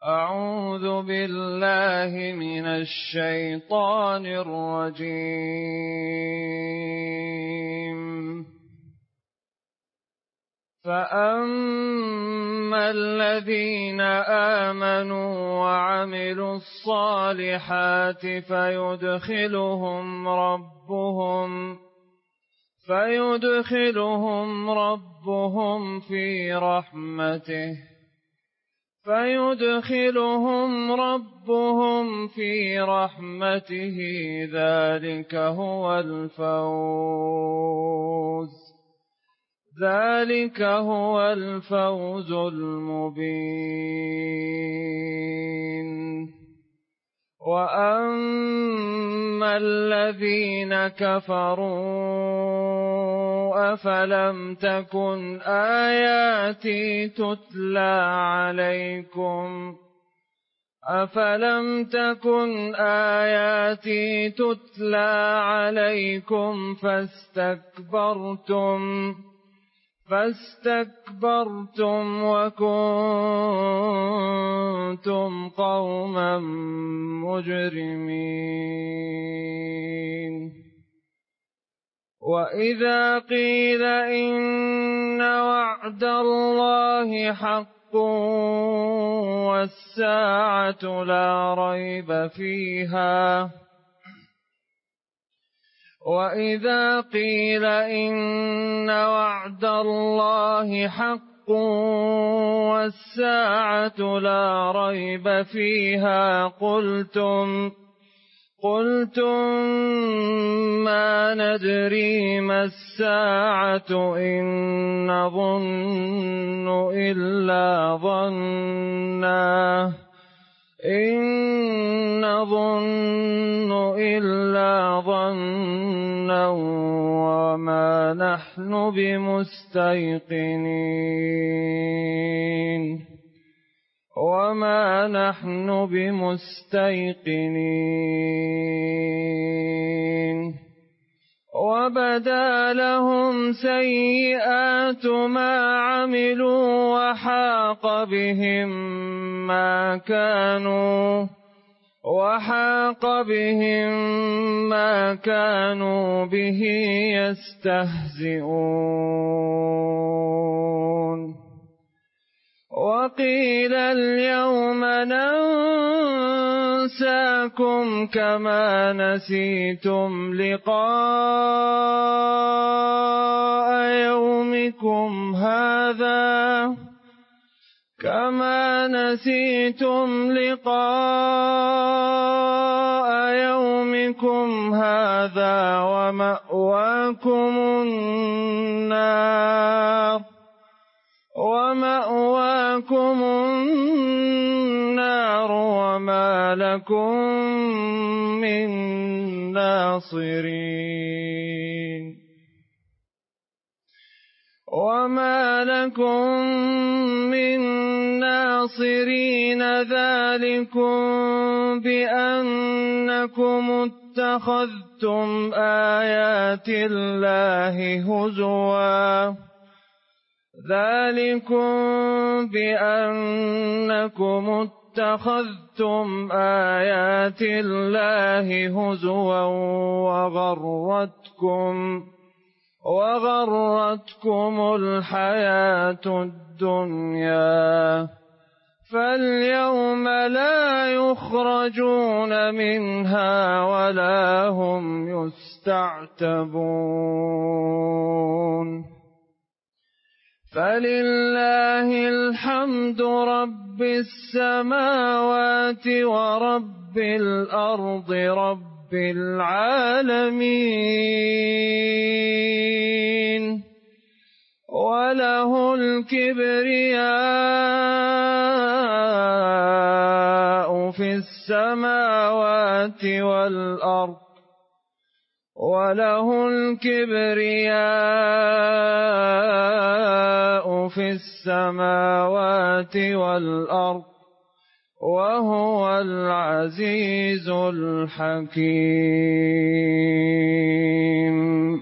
أعوذ بالله من الشيطان الرجيم. فأما الذين آمنوا وعملوا الصالحات فيدخلهم ربهم في رحمته ذلك هو الفوز المبين. وأما الذين كفروا أفلم تكن آياتي تتلى عليكم فاستكبرتم وكنتم قوما مجرمين. وإذا قيل إن وعد الله حق والساعة لا ريب فيها قلتم ما ندري ما الساعة إن نظن إلا ظنا وما نحن بمستيقنين. وبدا لهم سيئات ما عملوا وحاق بهم ما كانوا به يستهزئون. وقيل اليوم ننساكم كما نسيتم لقاء يومكم هذا ومأواكم النار وما لكم من ناصرين ذلكم بأنكم اتخذتم آيات الله هزوا وغرتكم الحياة الدنيا. فاليوم لا يخرجون منها ولا هم يستعتبون. فلله الحمد رب السماوات ورب الأرض رب العالمين. وله الكبرياء في السماوات والأرض وهو العزيز الحكيم.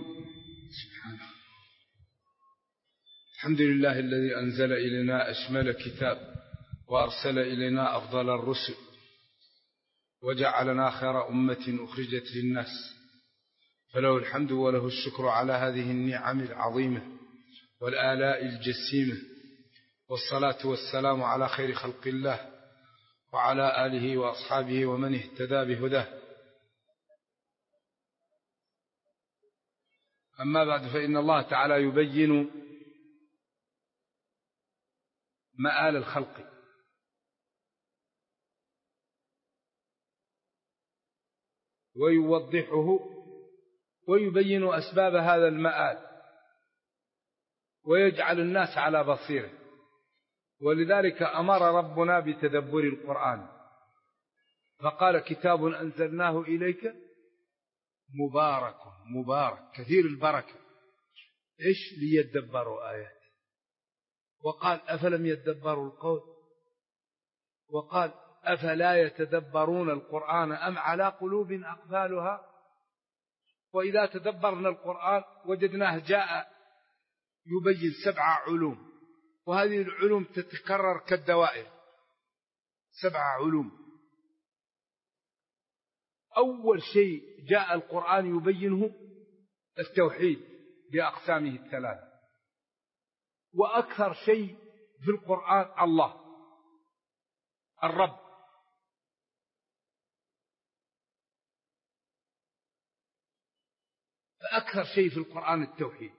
الحمد لله الذي أنزل إلينا أشمل كتاب وأرسل إلينا أفضل الرسل وجعلنا خير أمة أخرجت للناس، فله الحمد وله الشكر على هذه النعم العظيمة والآلاء الجسيمة، والصلاة والسلام على خير خلق الله وعلى آله وأصحابه ومن اهتدى بهداه. أما بعد، فإن الله تعالى يبين مآل الخلق ويوضحه ويبين أسباب هذا المآل ويجعل الناس على بصيره. ولذلك أمر ربنا بتدبر القرآن فقال: كتاب أنزلناه إليك مبارك كثير البركة، إيش؟ ليدبروا آياته. وقال: أفلم يدبروا القول، وقال: أفلا يتدبرون القرآن أم على قلوب أقفالها. وإذا تدبرنا القرآن وجدناه جاء يبين 7 علوم، وهذه العلوم تتكرر كالدوائر، 7 علوم. أول شيء جاء القرآن يبينه التوحيد بأقسامه 3، وأكثر شيء في القرآن الله الرب، فأكثر شيء في القرآن التوحيد.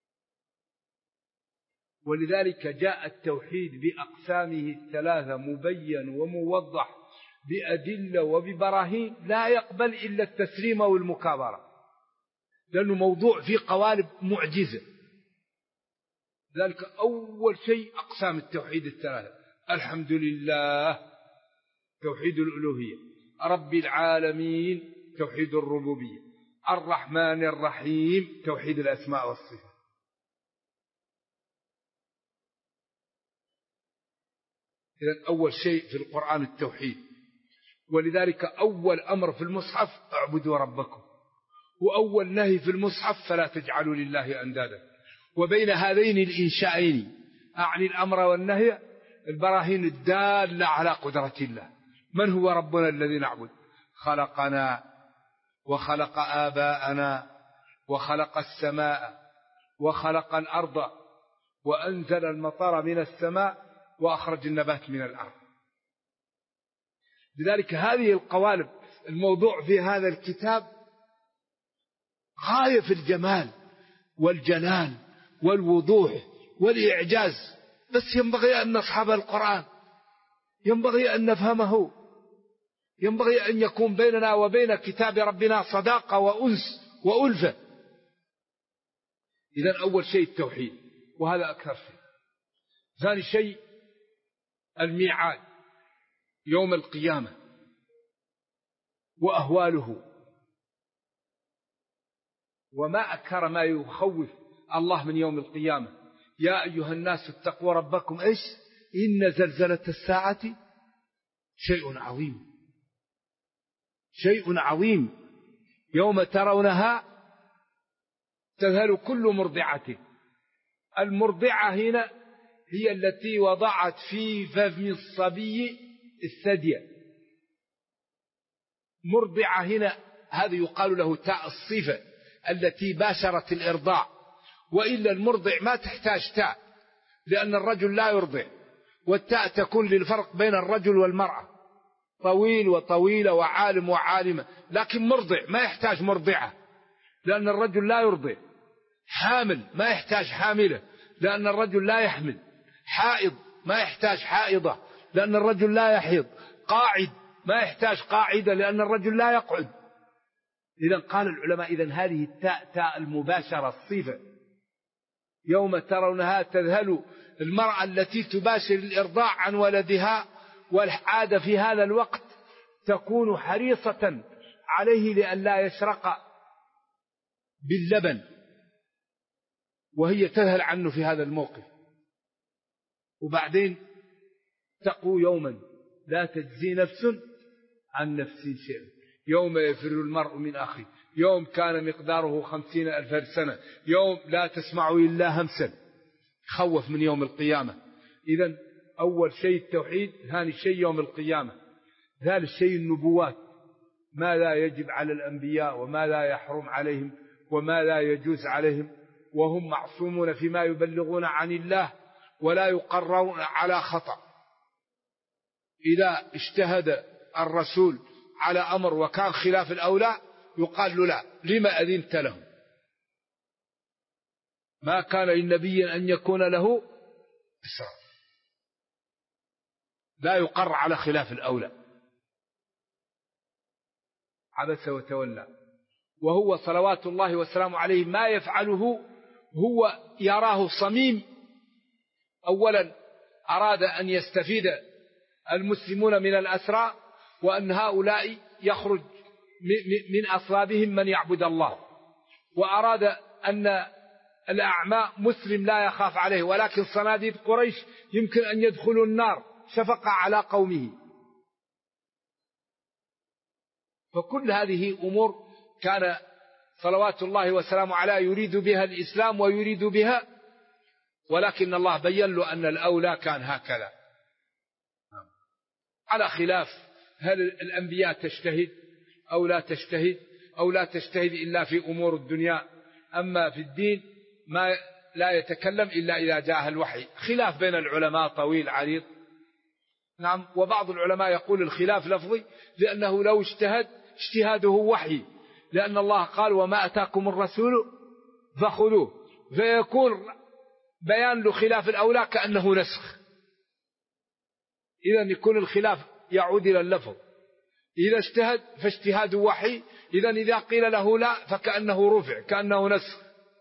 ولذلك جاء التوحيد بأقسامه 3 مبين وموضح بأدلة وببراهين لا يقبل إلا التسليم والمكابرة، لأنه موضوع فيه قوالب معجزة. ذلك أول شيء أقسام التوحيد 3: الحمد لله توحيد الألوهية، رب العالمين توحيد الربوبية، الرحمن الرحيم توحيد الأسماء والصفات. إذن أول شيء في القرآن التوحيد. ولذلك أول أمر في المصحف: اعبدوا ربكم، وأول نهي في المصحف: فلا تجعلوا لله أندادا. وبين هذين الإنشائين أعني الأمر والنهي البراهين الدالة على قدرة الله. من هو ربنا الذي نعبد؟ خلقنا وخلق آباءنا وخلق السماء وخلق الأرض وأنزل المطر من السماء وأخرج النبات من الأرض. لذلك هذه القوالب الموضوع في هذا الكتاب غاية في الجمال والجلال والوضوح والإعجاز، بس ينبغي أن نصحب القرآن، ينبغي أن نفهمه، ينبغي أن يكون بيننا وبين كتاب ربنا صداقة وأنس وألفة. إذن أول شيء التوحيد، وهذا أكثر شيء. ثاني شيء الميعاد، يوم القيامة وأهواله. وما أكثر ما يخوف الله من يوم القيامة: يا أيها الناس اتقوا ربكم، إيش؟ إن زلزلة الساعة شيء عظيم، شيء عظيم، يوم ترونها تذهل كل مرضعة. المرضعة هنا هي التي وضعت في فم الصبي الثدي. مرضعة هنا هذا يقال له تاء الصفة التي باشرت الإرضاع، وإلا المرضع ما تحتاج تاء، لأن الرجل لا يرضع، والتاء تكون للفرق بين الرجل والمرأة، طويل وطويلة وعالم وعالمة. لكن مرضع ما يحتاج مرضعة، لأن الرجل لا يرضع. حامل ما يحتاج حاملة، لأن الرجل لا يحمل. حائض ما يحتاج حائضة، لأن الرجل لا يحيض. قاعد ما يحتاج قاعدة، لأن الرجل لا يقعد. إذن قال العلماء: إذن هذه التاء تاء المباشرة الصفة. يوم ترونها تذهل المرأة التي تباشر الإرضاع عن ولدها، والعادة في هذا الوقت تكون حريصة عليه لئلا يشرق باللبن، وهي تذهل عنه في هذا الموقف. وبعدين تقوا يوما لا تجزي نفس عن نفس شيئا، يوم يفر المرء من أخيه، يوم كان مقداره 50,000 سنة، يوم لا تسمع إلا همسا. خوف من يوم القيامة. إذن أول شيء التوحيد، ثاني شيء يوم القيامة، ثالث شيء النبوات، ما لا يجب على الأنبياء وما لا يحرم عليهم وما لا يجوز عليهم، وهم معصومون فيما يبلغون عن الله ولا يقرون على خطأ. إذا اجتهد الرسول على أمر وكان خلاف الأولى يقال له لا، لما أذنت لهم؟ ما كان للنبي أن يكون له أسرى، لا يقر على خلاف الأولى. عبس وتولى، وهو صلوات الله وسلامه عليه ما يفعله هو يراه صميم. أولا أراد أن يستفيد المسلمون من الأسرى، وأن هؤلاء يخرج من أصلابهم من يعبد الله، وأراد أن الأعمى مسلم لا يخاف عليه، ولكن صناديد قريش يمكن أن يدخلوا النار شفقة على قومه. فكل هذه أمور كان صلوات الله وسلامه عليه يريد بها الإسلام ويريد بها، ولكن الله بين له أن الأولى كان هكذا. على خلاف هل الأنبياء تجتهد أو لا تجتهد، أو لا تجتهد إلا في أمور الدنيا، أما في الدين ما لا يتكلم إلا إذا جاء الوحي. خلاف بين العلماء طويل عريض. نعم، وبعض العلماء يقول الخلاف لفظي، لأنه لو اجتهد اجتهاده وحي، لأن الله قال وما أتاكم الرسول فخذوه، فيكون بيان له خلاف الأولى كأنه نسخ. إذن يكون الخلاف يعود إلى اللفظ. إذا اجتهد فاجتهاده وحي، إذا قيل له لا فكأنه رفع، كأنه نسخ.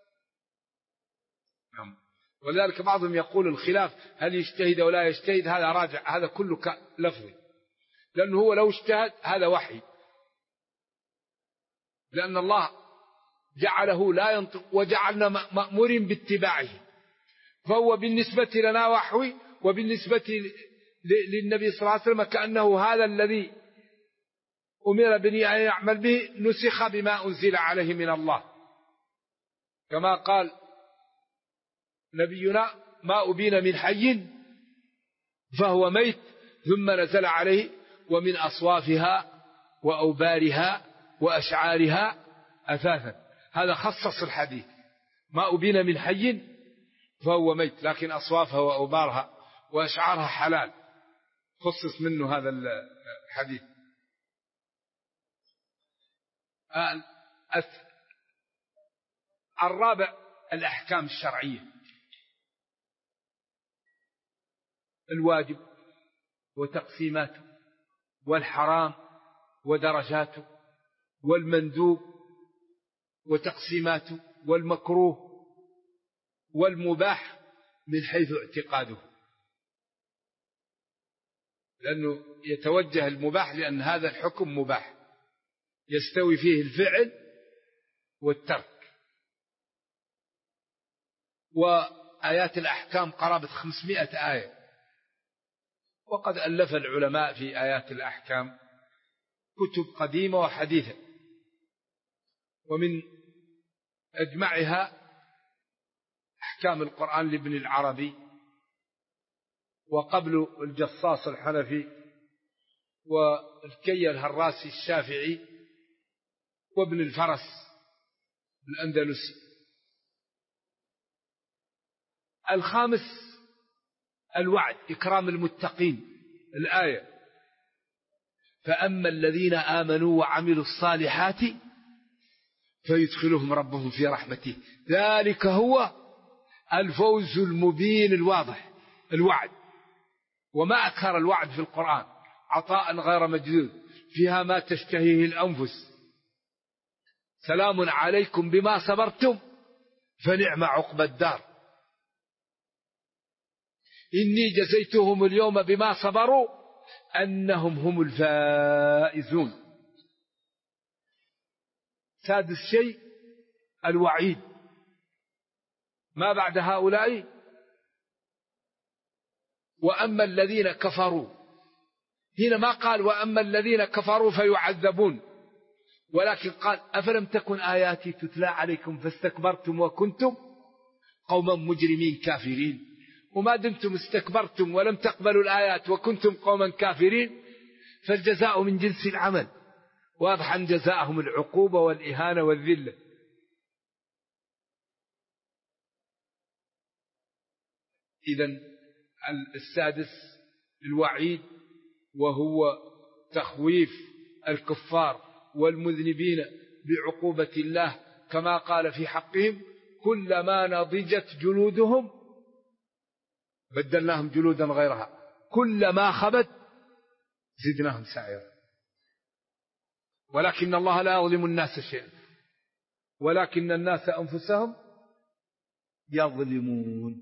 ولذلك بعضهم يقول الخلاف هل يجتهد أو لا يجتهد، هذا راجع، هذا كله لفظي، لأنه هو لو اجتهد هذا وحي، لأن الله جعله لا ينطق وجعلنا مأمورين باتباعه، فهو بالنسبة لنا وحي، وبالنسبة للنبي صلى الله عليه وسلم كأنه هذا الذي أمر بني أن يعمل به نسخ بما أنزل عليه من الله، كما قال نبينا ما أبين من حي فهو ميت، ثم نزل عليه ومن أصوافها وأوبارها وأشعارها أثاثا. هذا خصص الحديث، ما أبين من حي فهو ميت، لكن أصوافها وأوبارها وأشعارها حلال، خصص منه هذا الحديث. الرابع الأحكام الشرعية، الواجب وتقسيماته، والحرام ودرجاته، والمندوب وتقسيماته، والمكروه، والمباح من حيث اعتقاده، لأنه يتوجه المباح لأن هذا الحكم مباح يستوي فيه الفعل والترك. وآيات الأحكام قرابة 500 آية، وقد ألف العلماء في آيات الأحكام كتب قديمة وحديثة، ومن أجمعها أحكام القرآن لابن العربي، وقبل الجصاص الحنفي، والكي الهراسي الشافعي، وابن الفرس الأندلسي. الخامس الوعد، إكرام المتقين، الآية فأما الذين آمنوا وعملوا الصالحات فيدخلهم ربهم في رحمته ذلك هو الفوز المبين الواضح. الوعد، وما أكثر الوعد في القرآن، عطاء غير مجدود، فيها ما تشتهيه الأنفس، سلام عليكم بما صبرتم فنعم عقبى الدار، إني جزيتهم اليوم بما صبروا أنهم هم الفائزون. سادس شيء الوعيد، ما بعد هؤلاء وأما الذين كفروا، هنا ما قال وأما الذين كفروا فيعذبون، ولكن قال أفلم تكن آياتي تتلى عليكم فاستكبرتم وكنتم قوما مجرمين كافرين. وما دمتم استكبرتم ولم تقبلوا الآيات وكنتم قوما كافرين فالجزاء من جنس العمل. واضح أن جزاءهم العقوبة والإهانة والذلة. إذن السادس الوعيد، وهو تخويف الكفار والمذنبين بعقوبة الله كما قال في حقهم: كلما نضجت جلودهم بدلناهم جلودا غيرها، كلما خبت زدناهم سعيرا. ولكن الله لا يظلم الناس شيئا ولكن الناس أنفسهم يظلمون.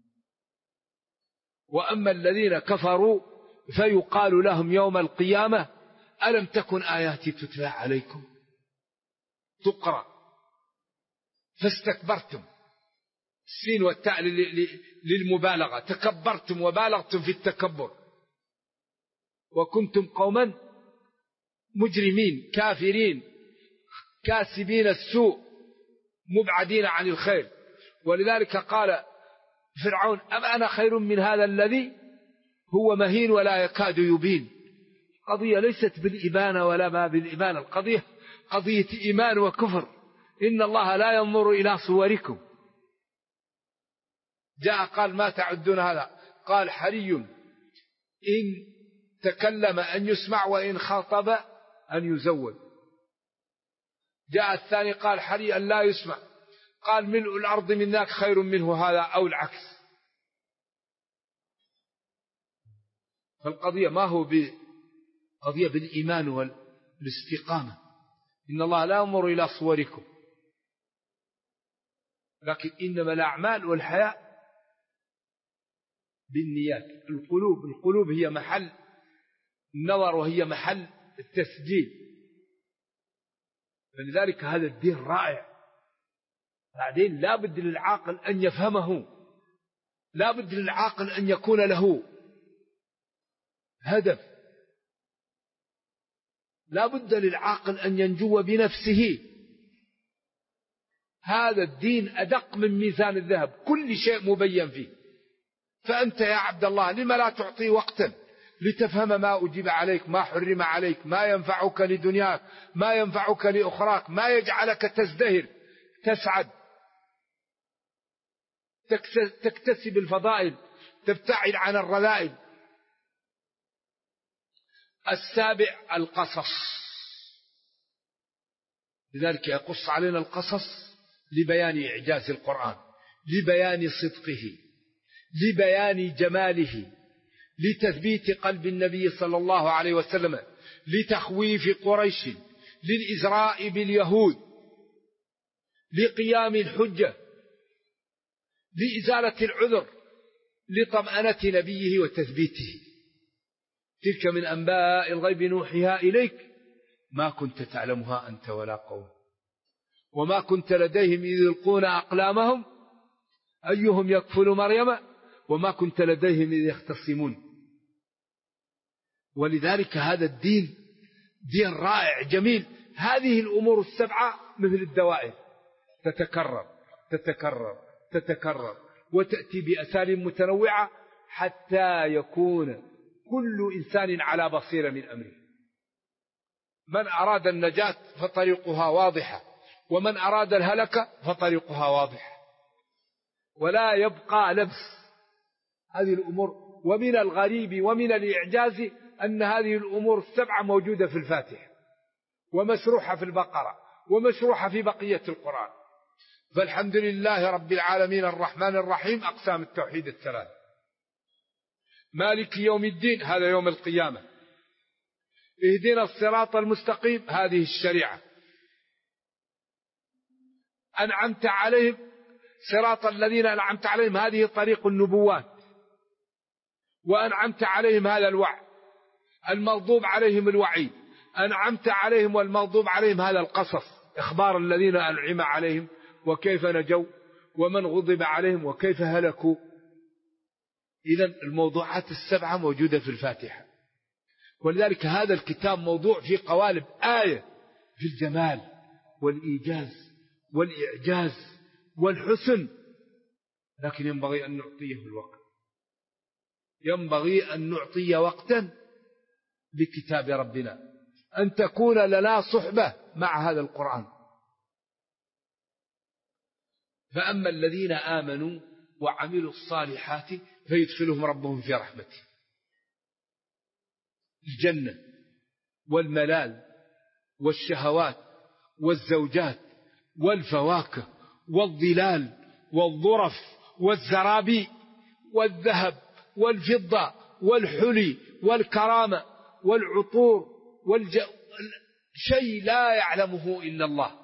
وأما الذين كفروا فيقال لهم يوم القيامة: ألم تكن آياتي تتلى عليكم تقرأ فاستكبرتم، السين والتاء للمبالغة، تكبرتم وبالغتم في التكبر، وكنتم قوما مجرمين كافرين كاسبين السوء مبعدين عن الخير. ولذلك قال فرعون: أم أنا خير من هذا الذي هو مهين ولا يكاد يبين. قضية ليست بالإبانة ولا ما بالإبانة، القضية قضية إيمان وكفر. إن الله لا ينظر إلى صوركم. جاء قال: ما تعدون هذا؟ قال: حري إن تكلم أن يسمع وإن خاطب أن يزود. جاء الثاني قال: حري أن لا يسمع. قال: ملء الأرض من ذاك خير منه هذا أو العكس. فالقضية ما هو قضية بالإيمان والاستقامة. إن الله لا ينظر إلى صوركم لكن إنما الأعمال والحياة بالنيات. القلوب هي محل النظر وهي محل التسجيل. فلذلك هذا الدين رائع. بعدين لا بد للعاقل أن يفهمه، لا بد للعاقل أن يكون له هدف، لا بد للعاقل أن ينجو بنفسه. هذا الدين أدق من ميزان الذهب، كل شيء مبين فيه. فأنت يا عبد الله لما لا تعطي وقتا لتفهم ما أجيب عليك، ما حرم عليك، ما ينفعك لدنياك، ما ينفعك لأخراك، ما يجعلك تزدهر تسعد تكتسب الفضائل تبتعد عن الرذائل. السابع القصص. لذلك يقص علينا القصص لبيان إعجاز القرآن، لبيان صدقه، لبيان جماله، لتثبيت قلب النبي صلى الله عليه وسلم، لتخويف قريش، للإزراء باليهود، لقيام الحجة، لإزالة العذر، لطمأنة نبيه وتثبيته. تلك من أنباء الغيب نوحيها إليك ما كنت تعلمها أنت ولا قوم وما كنت لديهم إذ يلقون أقلامهم أيهم يكفل مريم وما كنت لديهم إذ يختصمون. ولذلك هذا الدين دين رائع جميل. هذه الأمور السبعة مثل الدوائر تتكرر تتكرر تتكرر وتأتي بأساليب متنوعة حتى يكون كل إنسان على بصيرة من أمره. من أراد النجاة فطريقها واضحة، ومن أراد الهلكة فطريقها واضحة، ولا يبقى لبس هذه الأمور. ومن الغريب ومن الإعجاز أن هذه الأمور السبعة موجودة في الفاتحة ومشروحة في البقرة ومشروحة في بقية القرآن. فالحمد لله رب العالمين الرحمن الرحيم أقسام التوحيد الثلاث. مالك يوم الدين هذا يوم القيامة. اهدنا الصراط المستقيم هذه الشريعة. أنعمت عليهم صراط الذين أنعمت عليهم هذه طريق النبوات. وأنعمت عليهم هذا الوعد. المغضوب عليهم الوعيد. أنعمت عليهم والمغضوب عليهم هذا القصص، إخبار الذين أنعم عليهم وكيف نجوا ومن غضب عليهم وكيف هلكوا. إذن الموضوعات السبعة موجودة في الفاتحة. ولذلك هذا الكتاب موضوع في قوالب آية في الجمال والإيجاز والإعجاز والحسن، لكن ينبغي أن نعطيه الوقت. ينبغي أن نعطي وقتا لكتاب ربنا، أن تكون لنا صحبة مع هذا القرآن. فأما الذين آمنوا وعملوا الصالحات فيدخلهم ربهم في رحمته، الجنة والملال والشهوات والزوجات والفواكه والظلال والظرف والزرابي والذهب والفضة والحلي والكرامة والعطور شيء لا يعلمه إلا الله.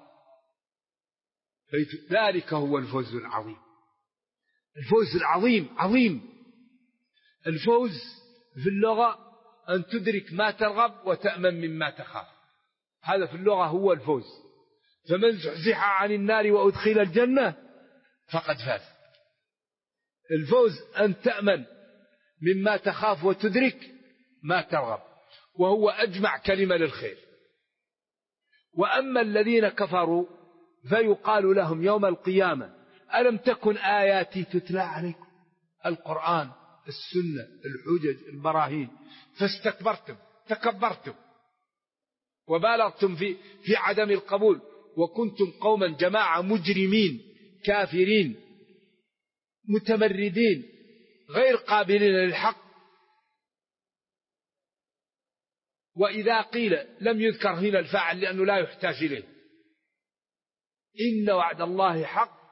ذلك هو الفوز العظيم. الفوز العظيم عظيم. الفوز في اللغة أن تدرك ما ترغب وتأمن مما تخاف، هذا في اللغة هو الفوز. فمن زحزح عن النار وأدخل الجنة فقد فاز. الفوز أن تأمن مما تخاف وتدرك ما ترغب، وهو أجمع كلمة للخير. وأما الذين كفروا فيقال لهم يوم القيامة ألم تكن آياتي تتلى عليكم، القرآن، السنة، الحجج، البراهين، فاستكبرتم تكبرتم وبالغتم في عدم القبول، وكنتم قوما جماعة مجرمين كافرين متمردين غير قابلين للحق. وإذا قيل لم يذكر هنا الفاعل لأنه لا يحتاج إليه. إن وعد الله حق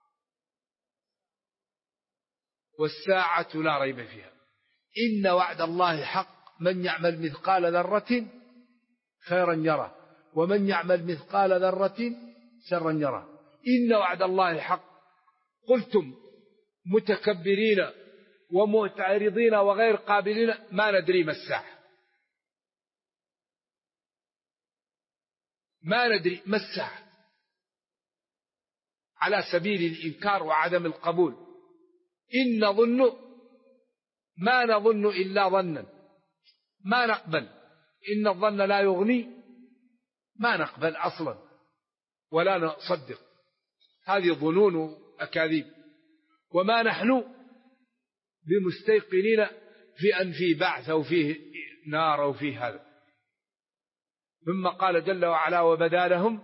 والساعة لا ريب فيها. إن وعد الله حق، من يعمل مثقال ذرة خيرا يره ومن يعمل مثقال ذرة شرا يره. إن وعد الله حق. قلتم متكبرين ومعترضين وغير قابلين ما ندري ما الساعة، ما ندري ما الساعة، على سبيل الإنكار وعدم القبول. إن نظن ما نظن إلا ظنا، ما نقبل. إن الظن لا يغني، ما نقبل أصلا ولا نصدق، هذه ظنون أكاذيب. وما نحن بمستيقنين في أن في بعث أو فيه نار أو فيه هذا. ثم قال جل وعلا وبدا لهم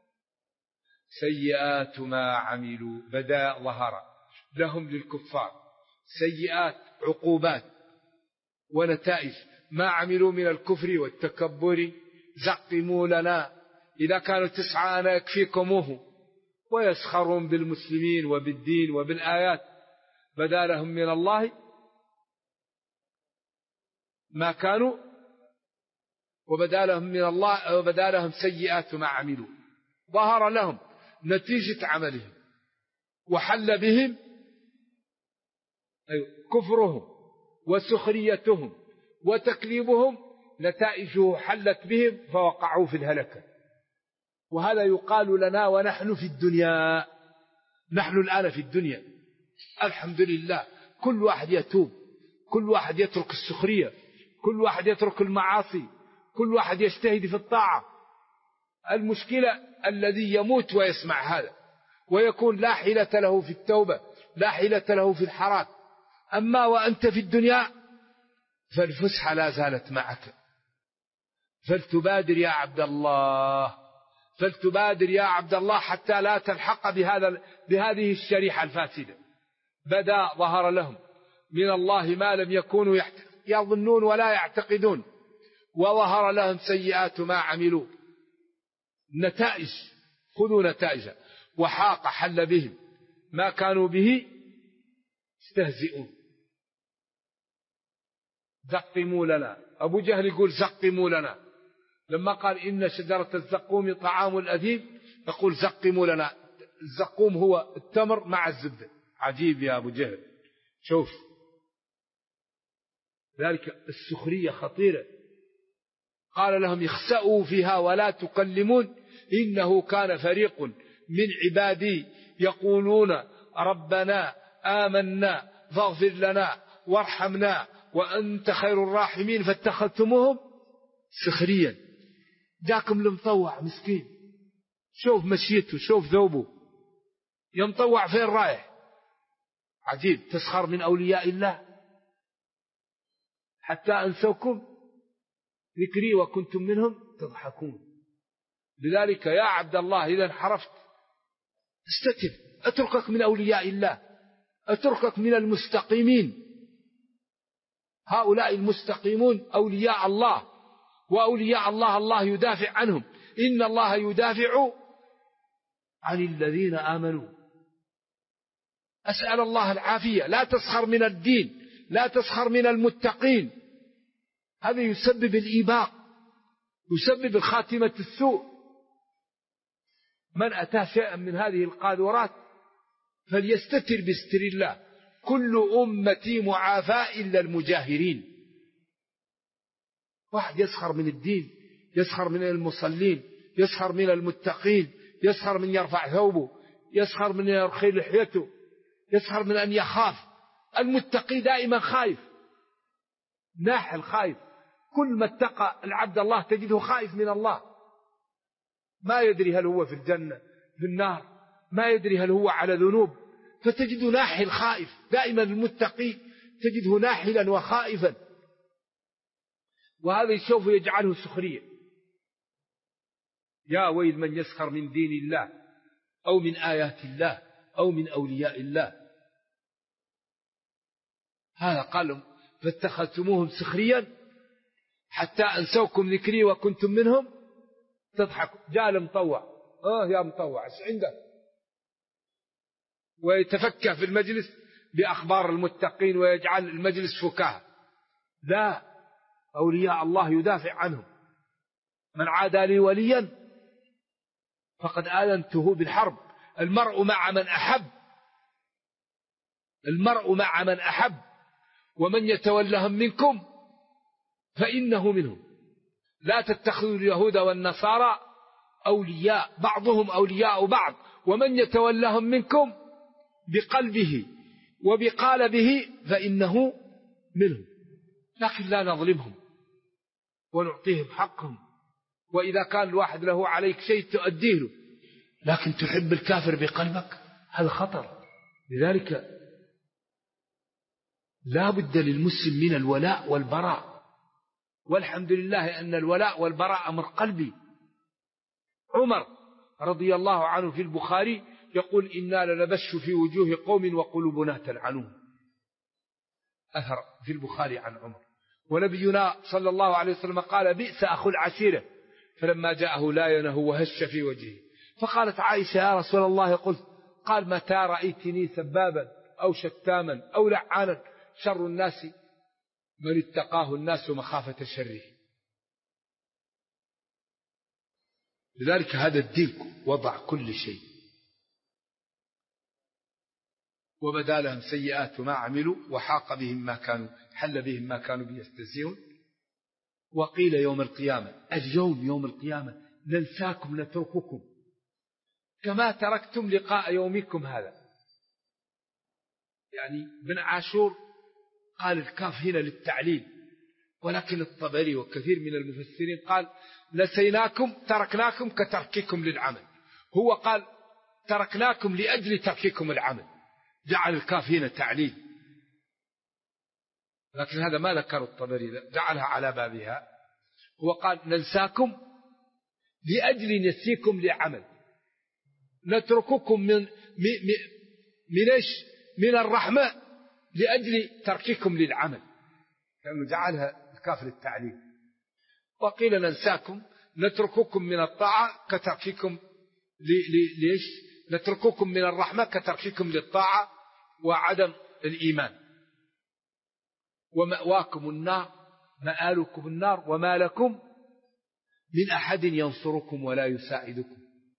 سيئات ما عملوا. بدا ظهر لهم للكفار سيئات عقوبات ونتائج ما عملوا من الكفر والتكبر. زقموا لنا إذا كانوا 9 أنا يكفيكموه، ويسخرون بالمسلمين وبالدين وبالآيات. بدا لهم من الله ما كانوا، وبدا لهم من الله وبدا لهم سيئات ما عملوا. ظهر لهم نتيجة عملهم، وحل بهم كفرهم وسخريتهم وتكذيبهم، نتائجه حلت بهم فوقعوا في الهلكة. وهذا يقال لنا ونحن في الدنيا. نحن الآن في الدنيا الحمد لله، كل واحد يتوب، كل واحد يترك السخرية، كل واحد يترك المعاصي، كل واحد يجتهد في الطاعة. المشكلة الذي يموت ويسمع هذا ويكون لا حيلة له في التوبة، لا حيلة له في الحرام. أما وأنت في الدنيا فالفسحة لا زالت معك. فلتبادر يا عبد الله، فلتبادر يا عبد الله حتى لا تلحق بهذه الشريحة الفاسدة. بدا ظهر لهم من الله ما لم يكونوا يظنون ولا يعتقدون. وظهر لهم سيئات ما عملوا. نتائج، خذوا نتائج. وحاق حل بهم ما كانوا به يستهزئون. زقموا لنا. أبو جهل يقول زقموا لنا، لما قال إن شجرة الزقوم طعام الأثيم يقول زقموا لنا. الزقوم هو التمر مع الزبدة. عجيب يا أبو جهل. شوف ذلك السخرية خطيرة. قال لهم اخسأوا فيها ولا تكلمون إنه كان فريق من عبادي يقولون ربنا آمنا فاغفر لنا وارحمنا وأنت خير الراحمين فاتخذتموهم سخريا. جاكم المطوع مسكين، شوف مشيته، شوف ذوبه، يمطوع فين رايح. عجيب، تسخر من أولياء الله. حتى أنسوكم ذكري وكنتم منهم تضحكون. لذلك يا عبد الله إذا انحرفت استتب، أتركك من أولياء الله، أتركك من المستقيمين. هؤلاء المستقيمون أولياء الله، وأولياء الله الله يدافع عنهم. إن الله يدافع عن الذين آمنوا. أسأل الله العافية. لا تسخر من الدين، لا تسخر من المتقين، هذا يسبب الإيباق، يسبب الخاتمة السوء. من أتى شيئا من هذه القاذورات فليستتر بستر الله. كل أمتي معافى إلا المجاهرين. واحد يسخر من الدين، يسخر من المصلين، يسخر من المتقين، يسخر من يرفع ثوبه، يسخر من يرخي لحيته، يسخر من أن يخاف. المتقي دائما خايف، ناحل خايف. كل ما اتقى العبد الله تجده خائف من الله، ما يدري هل هو في الجنة في النار، ما يدري هل هو على ذنوب، فتجده ناحل خائف. دائما المتقي تجده ناحلا وخائفا، وهذا سوف يجعله سخريا. يا ويل من يسخر من دين الله أو من آيات الله أو من أولياء الله. هذا قال فاتخذتموهم سخريا حتى أنسوكم ذكري وكنتم منهم تضحكوا. جاء المطوع، يا مطوع ايش عندك؟ ويتفكه في المجلس بأخبار المتقين ويجعل المجلس فكاهة. لا، أولياء الله يدافع عنهم. من عادى لي وليا فقد آذنته بالحرب. المرء مع من أحب، المرء مع من أحب، ومن يتولهم منكم فإنه منهم. لا تتخذوا اليهود والنصارى أولياء، بعضهم أولياء بعض، ومن يتولهم منكم بقلبه وبقالبه فإنه منهم. لكن لا نظلمهم ونعطيهم حقهم. وإذا كان الواحد له عليك شيء تؤديه له، لكن تحب الكافر بقلبك، هذا خطر. لذلك لا بد للمسلم من الولاء والبراء، والحمد لله أن الولاء والبراء أمر قلبي. عمر رضي الله عنه في البخاري يقول إنا لنبش في وجوه قوم وقلوبنا تلعنون. أثر في البخاري عن عمر. ونبينا صلى الله عليه وسلم قال بئس أخو العشيرة، فلما جاءه لاينه وهش في وجهه. فقالت عائشة يا رسول الله قلت، قال متى رأيتني سبابا أو شتاما أو لعانا شر الناس من اتقاه الناس مخافة شره. لذلك هذا الدين وضع كل شيء. وبدا لهم سيئات ما عملوا وحاق بهم ما كانوا حل بهم ما كانوا بيستهزئون. وقيل يوم القيامة، اليوم يوم القيامة ننساكم نترككم كما تركتم لقاء يومكم هذا. يعني بن عاشور قال الكاف هنا للتعليل، ولكن الطبري وكثير من المفسرين قال نسيناكم تركناكم كترككم للعمل. هو قال تركناكم لأجل ترككم العمل، جعل الكاف هنا تعليل، لكن هذا ما ذكر الطبري، جعلها على بابها. هو قال ننساكم لأجل نسيكم لعمل، نترككم من إيش؟ من الرحمة لأجل ترككم للعمل، لأنه جعلها الكاف للتعليل. وقيل ننساكم نترككم من الطاعة كترككم ليش؟ نترككم من الرحمة كترككم للطاعة وعدم الإيمان. ومأواكم النار، مآلكم النار، وما لكم من أحد ينصركم ولا يساعدكم.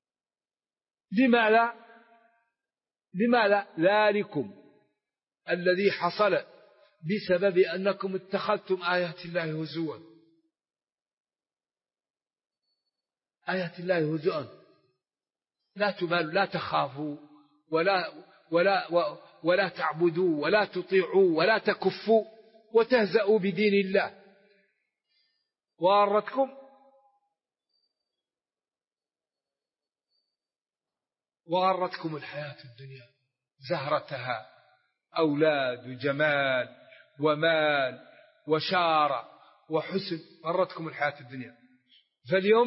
لماذا ذلكم الذي حصل بسبب أنكم اتخذتم آيات الله هزوا. آيات الله هزوا، لا تبالوا، لا تخافوا ولا تعبدوا ولا تطيعوا ولا تكفوا وتهزأوا بدين الله. وغرتكم الحياة الدنيا زهرتها، أولاد وجمال ومال وشار وحسن، غرتكم الحياة الدنيا. فاليوم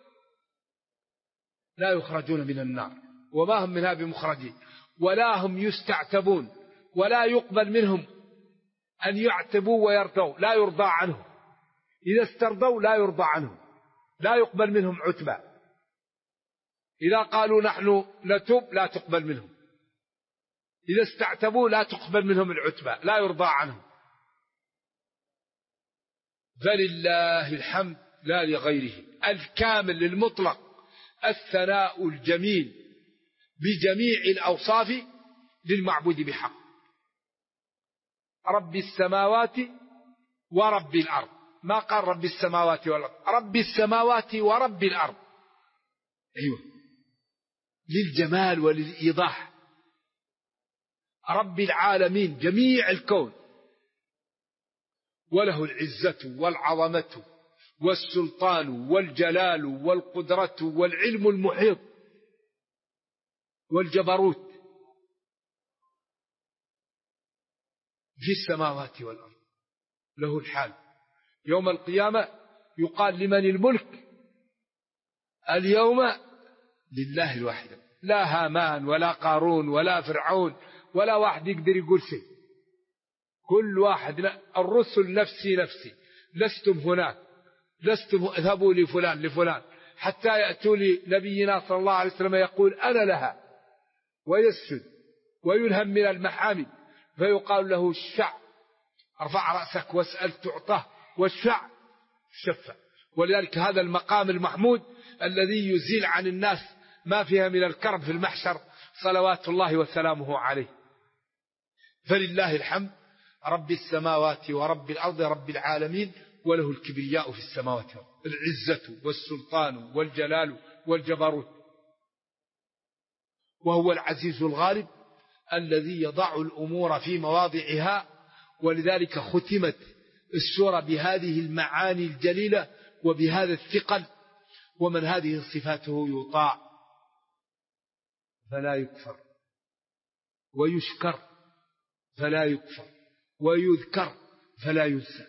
لا يخرجون من النار وما هم منها بمخرجين، ولا هم يستعتبون، ولا يقبل منهم أن يعتبوا ويرضوا، لا يرضى عنهم. إذا استرضوا لا يرضى عنهم، لا يقبل منهم عتبة. إذا قالوا نحن نتوب لا تقبل منهم، إذا استعتبوا لا تقبل منهم العتبة، لا يرضى عنهم. فلله الحمد لا لغيره، الكامل المطلق، الثناء الجميل بجميع الأوصاف للمعبود بحق، رب السماوات ورب الأرض. ما قال رب السماوات والأرض، رب السماوات ورب الأرض. أيوة، للجمال وللإيضاح. رب العالمين جميع الكون، وله العزة والعظمة والسلطان والجلال والقدرة والعلم المحيط والجبروت في السماوات والأرض. له الحال. يوم القيامة يقال لمن الملك؟ اليوم لله الواحد، لا هامان ولا قارون ولا فرعون ولا واحد يقدر يقول شيء. كل واحد الرسل نفسي نفسي، لستم هناك، لستم اذهبوا لفلان لفلان، حتى يأتوا لنبينا صلى الله عليه وسلم يقول أنا لها، ويسجد ويلهم من المحامد، فيقال له الشع، ارفع رأسك واسأل تعطه، والشع شفع. ولذلك هذا المقام المحمود الذي يزيل عن الناس ما فيها من الكرب في المحشر، صلوات الله وسلامه عليه. فلله الحمد، رب السماوات ورب الأرض، رب العالمين، وله الكبرياء في السماوات والأرض، العزة والسلطان والجلال والجبروت. وهو العزيز الغالب الذي يضع الأمور في مواضعها. ولذلك ختمت السورة بهذه المعاني الجليلة وبهذا الثقل. ومن هذه صفاته يطاع فلا يكفر، ويشكر فلا يكفر، ويذكر فلا ينسى.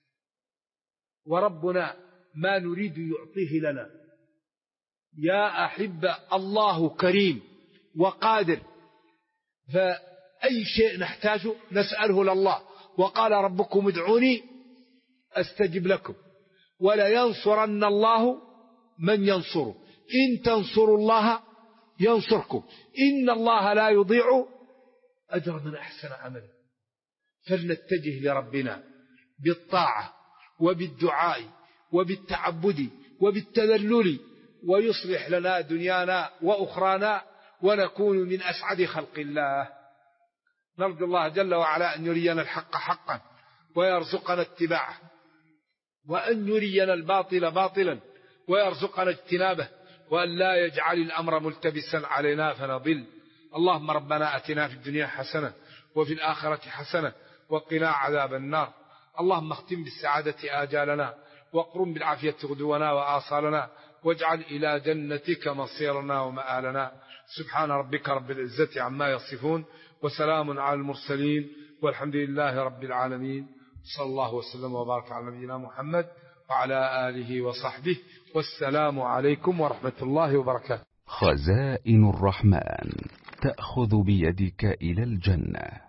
وربنا ما نريد يعطيه لنا. يا أحبة، الله كريم وقادر، فأي شيء نحتاجه نسأله لله. وقال ربكم ادعوني أستجب لكم، ولا ينصرن الله من ينصره، إن تنصروا الله ينصركم، إن الله لا يضيع أجر من أحسن عملا. فلنتجه لربنا بالطاعة وبالدعاء وبالتعبد وبالتذلل، ويصلح لنا دنيانا وأخرانا، ونكون من أسعد خلق الله. نرجو الله جل وعلا أن يرينا الحق حقا ويرزقنا اتباعه، وأن يرينا الباطل باطلا ويرزقنا اجتنابه، وأن لا يجعل الأمر ملتبسا علينا فنضل. اللهم ربنا أتنا في الدنيا حسنة وفي الآخرة حسنة وقنا عذاب النار. اللهم اختم بالسعادة آجالنا، واقرم بالعافية غدونا وآصالنا، واجعل إلى جنتك مصيرنا ومآلنا. سبحان ربك رب العزة عما يصفون، وسلام على المرسلين، والحمد لله رب العالمين. صلى الله وسلم وبارك على نبينا محمد وعلى آله وصحبه، والسلام عليكم ورحمة الله وبركاته. خزائن الرحمن تأخذ بيدك إلى الجنة.